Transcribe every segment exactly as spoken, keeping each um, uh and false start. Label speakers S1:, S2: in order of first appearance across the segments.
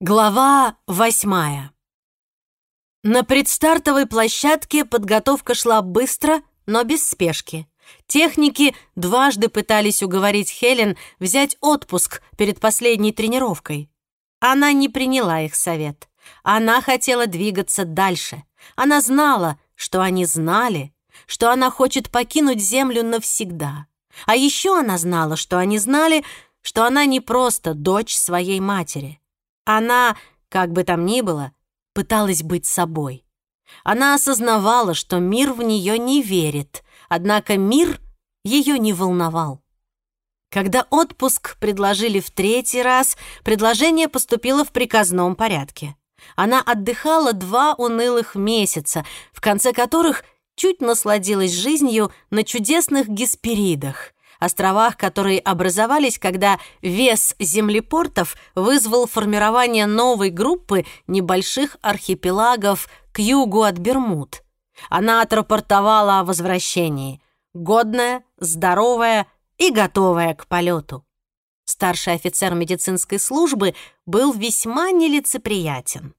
S1: Глава восьмая. На предстартовой площадке подготовка шла быстро, но без спешки. Техники дважды пытались уговорить Хелен взять отпуск перед последней тренировкой. Она не приняла их совет. Она хотела двигаться дальше. Она знала, что они знали, что она хочет покинуть Землю навсегда. А еще она знала, что они знали, что она не просто дочь своей матери. Она, как бы там ни было, пыталась быть собой. Она осознавала, что мир в нее не верит, однако мир ее не волновал. Когда отпуск предложили в третий раз, предложение поступило в приказном порядке. Она отдыхала два унылых месяца, в конце которых чуть насладилась жизнью на чудесных Гесперидах, островах, которые образовались, когда вес землепортов вызвал формирование новой группы небольших архипелагов к югу от Бермуд. Она отрапортовала о возвращении, годная, здоровая и готовая к полету. Старший офицер медицинской службы был весьма нелицеприятен.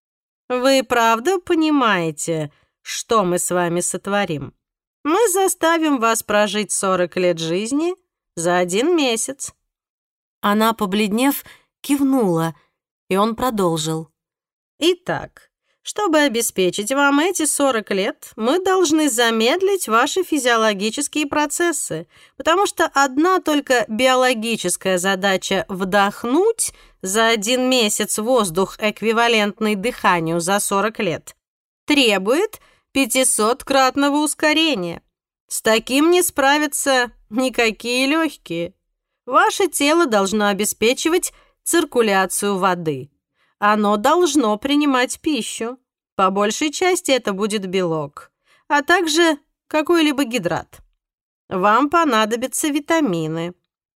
S1: «Вы правда понимаете, что мы с вами сотворим? Мы заставим вас прожить сорок лет жизни за один месяц». Она, побледнев, кивнула, и он продолжил. «Итак, чтобы обеспечить вам эти сорок лет, мы должны замедлить ваши физиологические процессы, потому что одна только биологическая задача вдохнуть за один месяц воздух, эквивалентный дыханию за сорок лет, требует пятисоткратного ускорения. С таким не справятся никакие легкие. Ваше тело должно обеспечивать циркуляцию воды. Оно должно принимать пищу. По большей части это будет белок, а также какой-либо гидрат. Вам понадобятся витамины.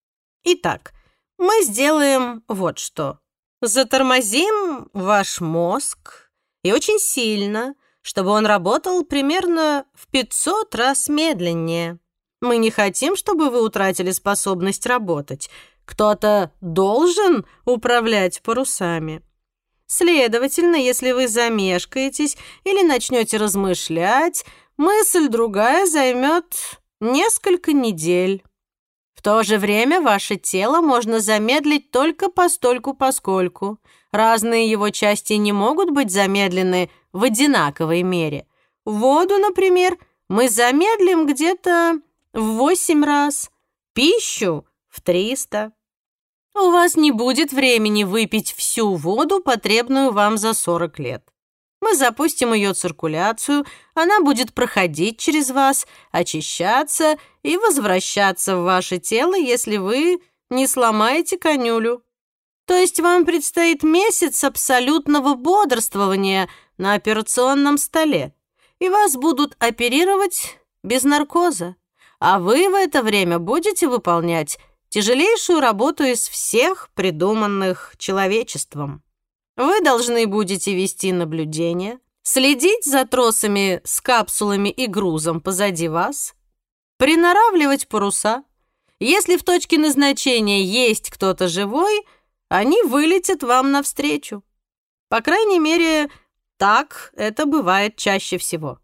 S1: Итак, мы сделаем вот что. Затормозим ваш мозг, и очень сильно, чтобы он работал примерно в пятьсот раз медленнее. Мы не хотим, чтобы вы утратили способность работать. Кто-то должен управлять парусами. Следовательно, если вы замешкаетесь или начнете размышлять, мысль другая займет несколько недель. В то же время ваше тело можно замедлить только постольку-поскольку. Разные его части не могут быть замедлены в одинаковой мере. Воду, например, мы замедлим где-то в восемь раз, пищу — в триста. У вас не будет времени выпить всю воду, потребную вам за сорок лет. Мы запустим ее циркуляцию, она будет проходить через вас, очищаться и возвращаться в ваше тело, если вы не сломаете конюлю. То есть вам предстоит месяц абсолютного бодрствования на операционном столе, и вас будут оперировать без наркоза, а вы в это время будете выполнять тяжелейшую работу из всех придуманных человечеством. Вы должны будете вести наблюдение, следить за тросами с капсулами и грузом позади вас, приноравливать паруса. Если в точке назначения есть кто-то живой, они вылетят вам навстречу. По крайней мере, так это бывает чаще всего.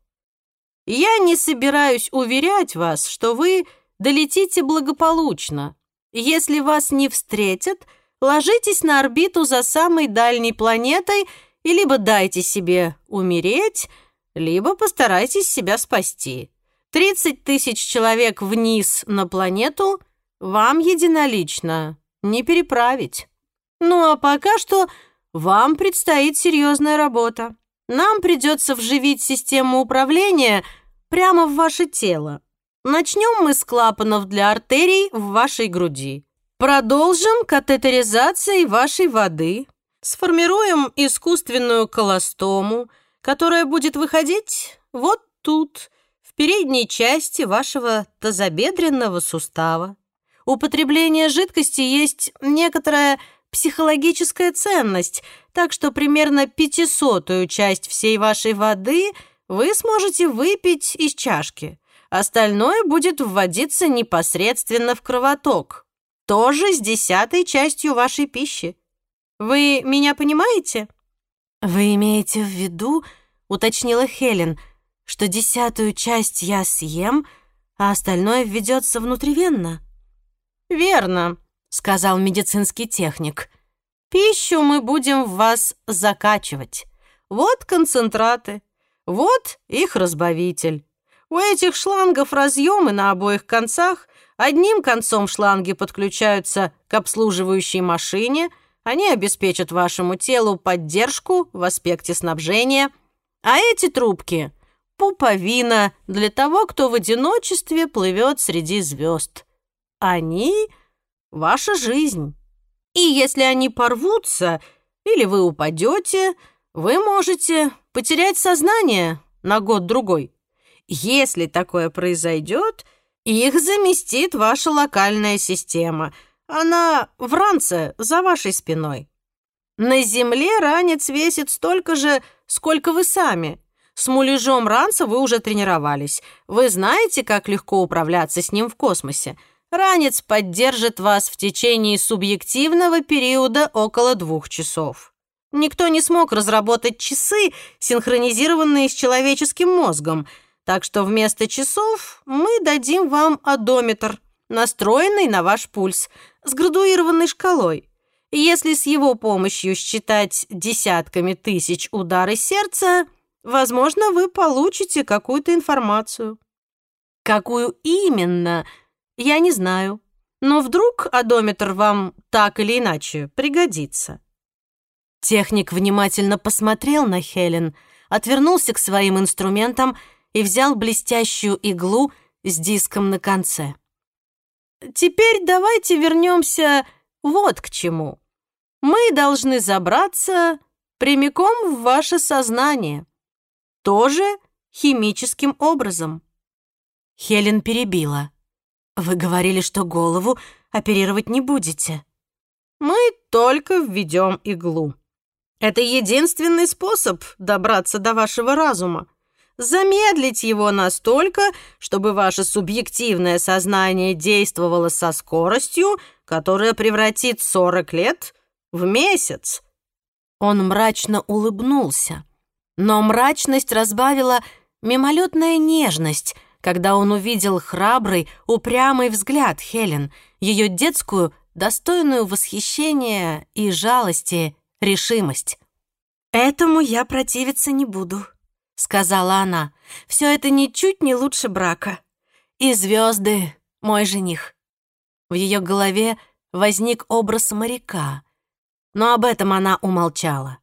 S1: Я не собираюсь уверять вас, что вы долетите благополучно. Если вас не встретят, ложитесь на орбиту за самой дальней планетой и либо дайте себе умереть, либо постарайтесь себя спасти. тридцать тысяч человек вниз на планету вам единолично не переправить. Ну а пока что вам предстоит серьезная работа. Нам придется вживить систему управления прямо в ваше тело. Начнем мы с клапанов для артерий в вашей груди. Продолжим катетеризацией вашей воды. Сформируем искусственную колостому, которая будет выходить вот тут, в передней части вашего тазобедренного сустава. Употребление жидкости есть некоторая психологическая ценность, так что примерно пятисотую часть всей вашей воды вы сможете выпить из чашки. Остальное будет вводиться непосредственно в кровоток, тоже с десятой частью вашей пищи. Вы меня понимаете?» «Вы имеете в виду, — уточнила Хелен, — что десятую часть я съем, а остальное введется внутривенно?» «Верно», — сказал медицинский техник. «Пищу мы будем в вас закачивать. Вот концентраты, вот их разбавитель. У этих шлангов разъемы на обоих концах. Одним концом шланги подключаются к обслуживающей машине. Они обеспечат вашему телу поддержку в аспекте снабжения. А эти трубки — пуповина для того, кто в одиночестве плывет среди звезд. Они — ваша жизнь. И если они порвутся или вы упадете, вы можете потерять сознание на год-другой. Если такое произойдет, их заместит ваша локальная система. Она в ранце за вашей спиной. На земле ранец весит столько же, сколько вы сами. С муляжом ранца вы уже тренировались. Вы знаете, как легко управляться с ним в космосе. Ранец поддержит вас в течение субъективного периода около двух часов. Никто не смог разработать часы, синхронизированные с человеческим мозгом, так что вместо часов мы дадим вам одометр, настроенный на ваш пульс, с градуированной шкалой. Если с его помощью считать десятками тысяч удары сердца, возможно, вы получите какую-то информацию. Какую именно, я не знаю, но вдруг одометр вам так или иначе пригодится. Техник внимательно посмотрел на Хелен, отвернулся к своим инструментам и взял блестящую иглу с диском на конце. Теперь давайте вернемся вот к чему. Мы должны забраться прямиком в ваше сознание. Тоже химическим образом. Хелен перебила. Вы говорили, что голову оперировать не будете. Мы только введем иглу. Это единственный способ добраться до вашего разума. Замедлить его настолько, чтобы ваше субъективное сознание действовало со скоростью, которая превратит сорок лет в месяц. Он мрачно улыбнулся, но мрачность разбавила мимолетная нежность, когда он увидел храбрый, упрямый взгляд Хелен, ее детскую, достойную восхищения и жалости решимость. «Этому я противиться не буду», — сказала она. «Все это ничуть не лучше брака. И звезды — мой жених». В ее голове возник образ моряка, но об этом она умолчала.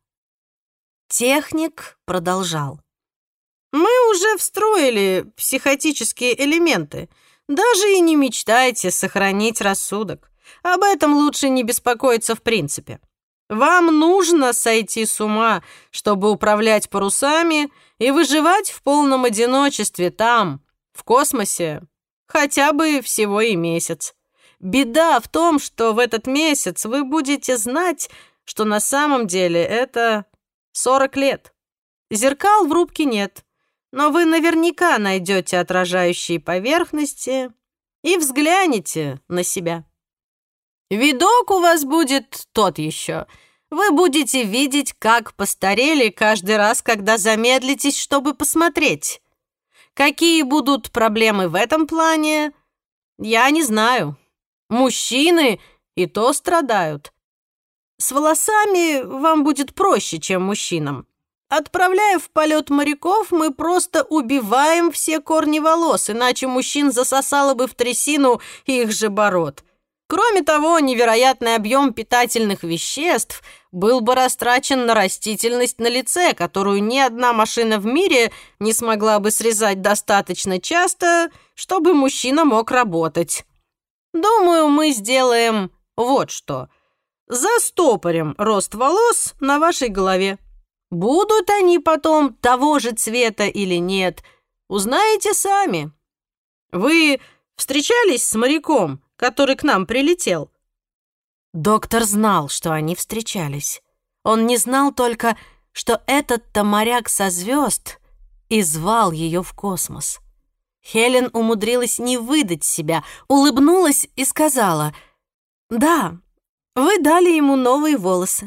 S1: Техник продолжал. «Мы уже встроили психотические элементы. Даже и не мечтайте сохранить рассудок. Об этом лучше не беспокоиться в принципе. Вам нужно сойти с ума, чтобы управлять парусами и выживать в полном одиночестве там, в космосе, хотя бы всего и месяц. Беда в том, что в этот месяц вы будете знать, что на самом деле это сорок лет. Зеркал в рубке нет, но вы наверняка найдете отражающие поверхности и взглянете на себя. Видок у вас будет тот еще. Вы будете видеть, как постарели каждый раз, когда замедлитесь, чтобы посмотреть. Какие будут проблемы в этом плане, я не знаю. Мужчины и то страдают. С волосами вам будет проще, чем мужчинам. Отправляя в полет моряков, мы просто убиваем все корни волос, иначе мужчин засосало бы в трясину их же бород. Кроме того, невероятный объем питательных веществ был бы растрачен на растительность на лице, которую ни одна машина в мире не смогла бы срезать достаточно часто, чтобы мужчина мог работать. Думаю, мы сделаем вот что. Застопорим рост волос на вашей голове. Будут они потом того же цвета или нет, узнаете сами. Вы встречались с моряком, который к нам прилетел?» Доктор знал, что они встречались. Он не знал только, что этот-то моряк со звезд и звал ее в космос. Хелен умудрилась не выдать себя, улыбнулась и сказала: «Да, вы дали ему новые волосы.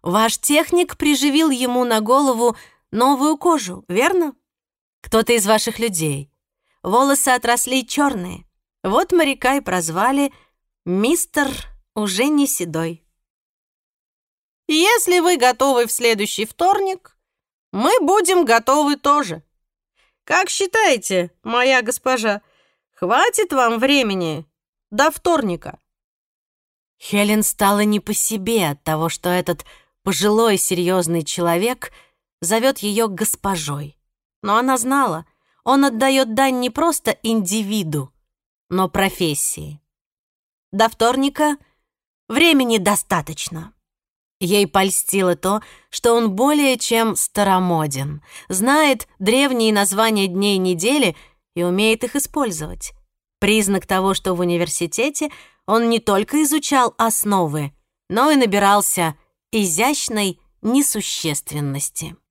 S1: Ваш техник привил ему на голову новую кожу, верно? Кто-то из ваших людей. Волосы отросли черные. Вот моряка и прозвали «Мистер уже не седой». Если вы готовы в следующий вторник, мы будем готовы тоже. Как считаете, моя госпожа, хватит вам времени до вторника? Хелен стала не по себе от того, что этот пожилой серьезный человек зовет ее госпожой. Но она знала, он отдает дань не просто индивиду, но профессии. До вторника времени достаточно. Ей польстило то, что он более чем старомоден, знает древние названия дней недели и умеет их использовать. Признак того, что в университете он не только изучал основы, но и набирался изящной несущественности.